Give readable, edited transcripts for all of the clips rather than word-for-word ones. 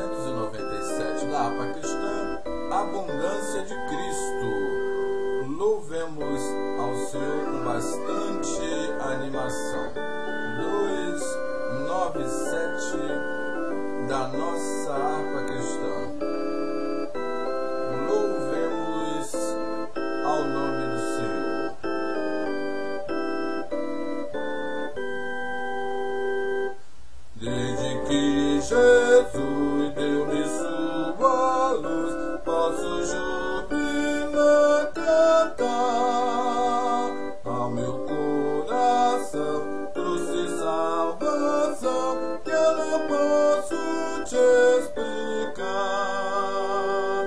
397 da APA Cristã, Abundância de Cristo. Louvemos ao Senhor com bastante animação. 297 da nossa harpa cristã. Louvemos ao nome do Senhor. Desde que Jesus deu-me sua luz, posso jubilar, cantar. Ao meu coração trouxe salvação, que eu não posso te explicar.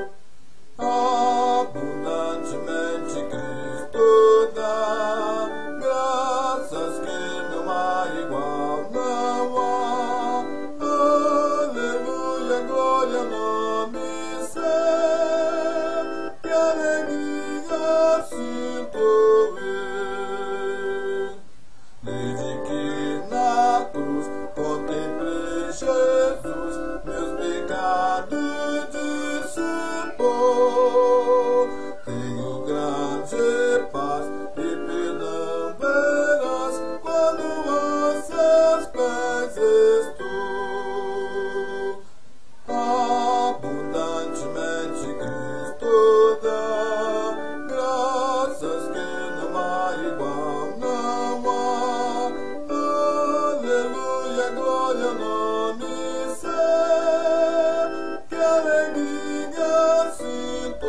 Abundantemente Cristo dá graças que não há igual, não há. Aleluia, glória ao nome seu, que alegria sinto eu. Desde que na cruz contemplei Jesus, meus pecados dissipou. Tenho grande paz e perdão verás quando a seus pés estou. Abundantemente Cristo dá graças que não há igual, não há. Aleluia, glória ao nome seu, que alegria sinto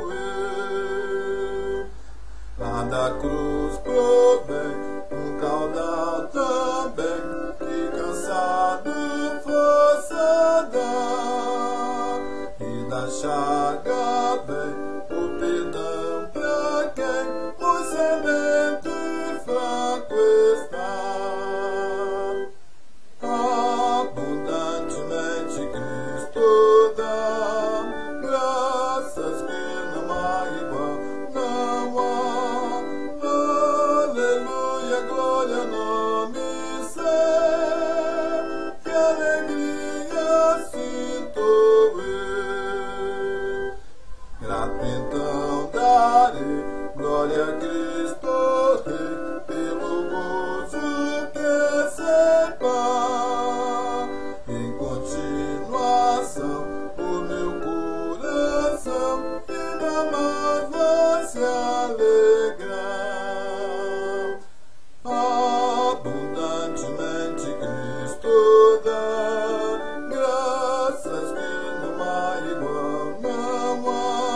eu. Lá da cruz provei um caudal também, que cansado força dá. E da chaga vem o perdão pra quem muito sedento e fraco está. Abundantemente Cristo dá graças que não há igual, não há. Aleluia, glória ao nome seu, que alegria sinto eu. Grato então darei glória a Cristo Rei, pelo gozo que sem par. Em continuação o meu coração ainda mais vai se alegrar. Abundantemente Cristo dá graças que não há igual, não há.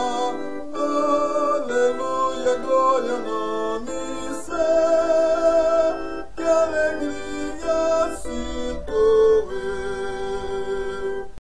Aleluia, glória ao nome seu, que alegria sinto